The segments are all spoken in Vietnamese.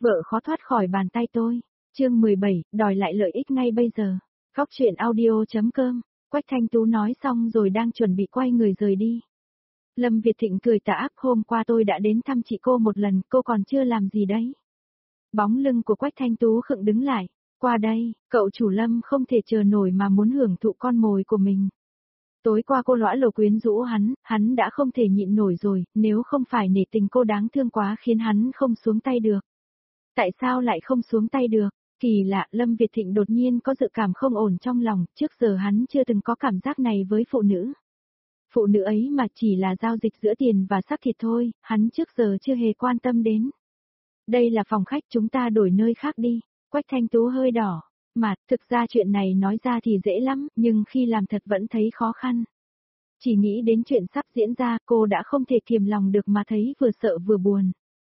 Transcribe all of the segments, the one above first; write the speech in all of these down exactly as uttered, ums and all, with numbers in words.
vợ khó thoát khỏi bàn tay tôi. Chương mười bảy, đòi lại lợi ích ngay bây giờ. Góc truyện audio chấm com. Quách Thanh Tú nói xong rồi đang chuẩn bị quay người rời đi. Lâm Việt Thịnh cười tà ác, hôm qua tôi đã đến thăm chị cô một lần, cô còn chưa làm gì đấy. Bóng lưng của Quách Thanh Tú khựng đứng lại. Qua đây, cậu chủ Lâm không thể chờ nổi mà muốn hưởng thụ con mồi của mình. Tối qua cô lõa lồ quyến rũ hắn, hắn đã không thể nhịn nổi rồi, nếu không phải nể tình cô đáng thương quá khiến hắn không xuống tay được. Tại sao lại không xuống tay được? Kỳ lạ, Lâm Việt Thịnh đột nhiên có dự cảm không ổn trong lòng, trước giờ hắn chưa từng có cảm giác này với phụ nữ. Phụ nữ ấy mà chỉ là giao dịch giữa tiền và xác thịt thôi, hắn trước giờ chưa hề quan tâm đến. Đây là phòng khách, chúng ta đổi nơi khác đi. Quách Thanh Tú hơi đỏ. Mà, thực ra chuyện này nói ra thì dễ lắm, nhưng khi làm thật vẫn thấy khó khăn. Chỉ nghĩ đến chuyện sắp diễn ra, cô đã không thể kiềm lòng được mà thấy vừa sợ vừa buồn.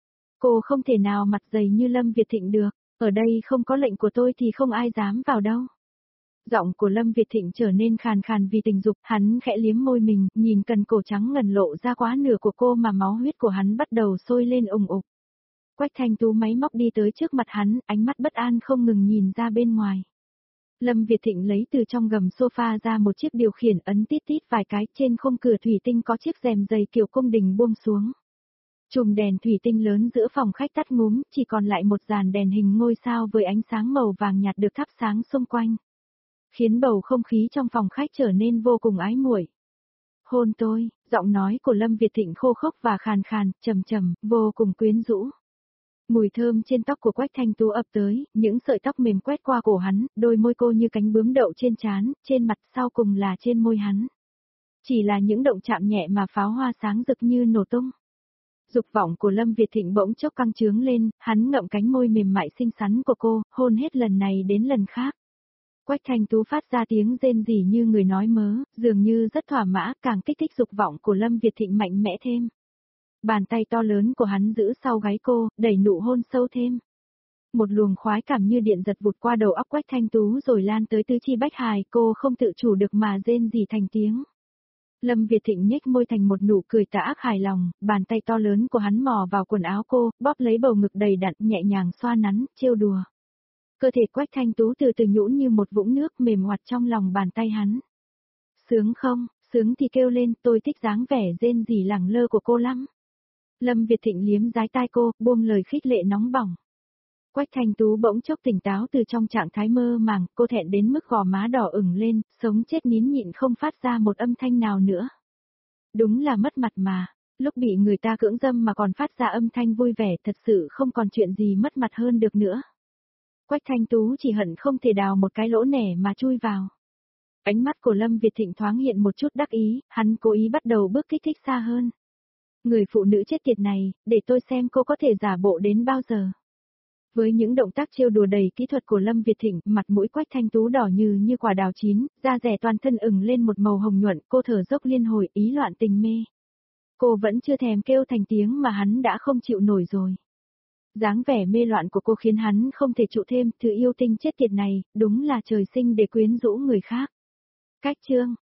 Cô không thể nào mặt dày như Lâm Việt Thịnh được, ở đây không có lệnh của tôi thì không ai dám vào đâu. Giọng của Lâm Việt Thịnh trở nên khàn khàn vì tình dục, hắn khẽ liếm môi mình, nhìn cần cổ trắng ngần lộ ra quá nửa của cô mà máu huyết của hắn bắt đầu sôi lên ùng ục. Quách Thanh Tú máy móc đi tới trước mặt hắn, ánh mắt bất an không ngừng nhìn ra bên ngoài. Lâm Việt Thịnh lấy từ trong gầm sofa ra một chiếc điều khiển, ấn tít tít vài cái, trên khung cửa thủy tinh có chiếc rèm dày kiểu cung đình buông xuống. Chùm đèn thủy tinh lớn giữa phòng khách tắt ngúm, chỉ còn lại một dàn đèn hình ngôi sao với ánh sáng màu vàng nhạt được thắp sáng xung quanh. Khiến bầu không khí trong phòng khách trở nên vô cùng ái muội. Hôn tôi, giọng nói của Lâm Việt Thịnh khô khốc và khàn khàn, trầm trầm, vô cùng quyến rũ. Mùi thơm trên tóc của Quách Thanh Tú ập tới, những sợi tóc mềm quét qua cổ hắn, đôi môi cô như cánh bướm đậu trên trán, trên mặt sau cùng là trên môi hắn. Chỉ là những động chạm nhẹ mà pháo hoa sáng rực như nổ tung. Dục vọng của Lâm Việt Thịnh bỗng chốc căng trướng lên, hắn ngậm cánh môi mềm mại xinh xắn của cô, hôn hết lần này đến lần khác. Quách Thanh Tú phát ra tiếng rên rỉ như người nói mớ, dường như rất thỏa mãn, càng kích thích dục vọng của Lâm Việt Thịnh mạnh mẽ thêm. Bàn tay to lớn của hắn giữ sau gáy cô, đẩy nụ hôn sâu thêm. Một luồng khoái cảm như điện giật vụt qua đầu óc Quách Thanh Tú rồi lan tới tứ chi bách hài, cô không tự chủ được mà rên rỉ thành tiếng. Lâm Việt Thịnh nhếch môi thành một nụ cười tà ác hài lòng, bàn tay to lớn của hắn mò vào quần áo cô, bóp lấy bầu ngực đầy đặn, nhẹ nhàng xoa nắn, trêu đùa. Cơ thể Quách Thanh Tú từ từ nhũn như một vũng nước mềm ngoặt trong lòng bàn tay hắn. Sướng không, sướng thì kêu lên, tôi thích dáng vẻ rên rỉ lẳng lơ của cô lắm. Lâm Việt Thịnh liếm dái tai cô, buông lời khích lệ nóng bỏng. Quách Thanh Tú bỗng chốc tỉnh táo từ trong trạng thái mơ màng, cô thẹn đến mức gò má đỏ ửng lên, sống chết nín nhịn không phát ra một âm thanh nào nữa. Đúng là mất mặt mà, lúc bị người ta cưỡng dâm mà còn phát ra âm thanh vui vẻ, thật sự không còn chuyện gì mất mặt hơn được nữa. Quách Thanh Tú chỉ hận không thể đào một cái lỗ nẻ mà chui vào. Ánh mắt của Lâm Việt Thịnh thoáng hiện một chút đắc ý, hắn cố ý bắt đầu bước kích thích xa hơn. Người phụ nữ chết tiệt này, để tôi xem cô có thể giả bộ đến bao giờ. Với những động tác trêu đùa đầy kỹ thuật của Lâm Việt Thịnh, mặt mũi Quách Thanh Tú đỏ như như quả đào chín, da rẻ toàn thân ửng lên một màu hồng nhuận, cô thở dốc liên hồi, ý loạn tình mê. Cô vẫn chưa thèm kêu thành tiếng mà hắn đã không chịu nổi rồi. Dáng vẻ mê loạn của cô khiến hắn không thể trụ thêm, thứ yêu tinh chết tiệt này, đúng là trời sinh để quyến rũ người khác. Cách chương,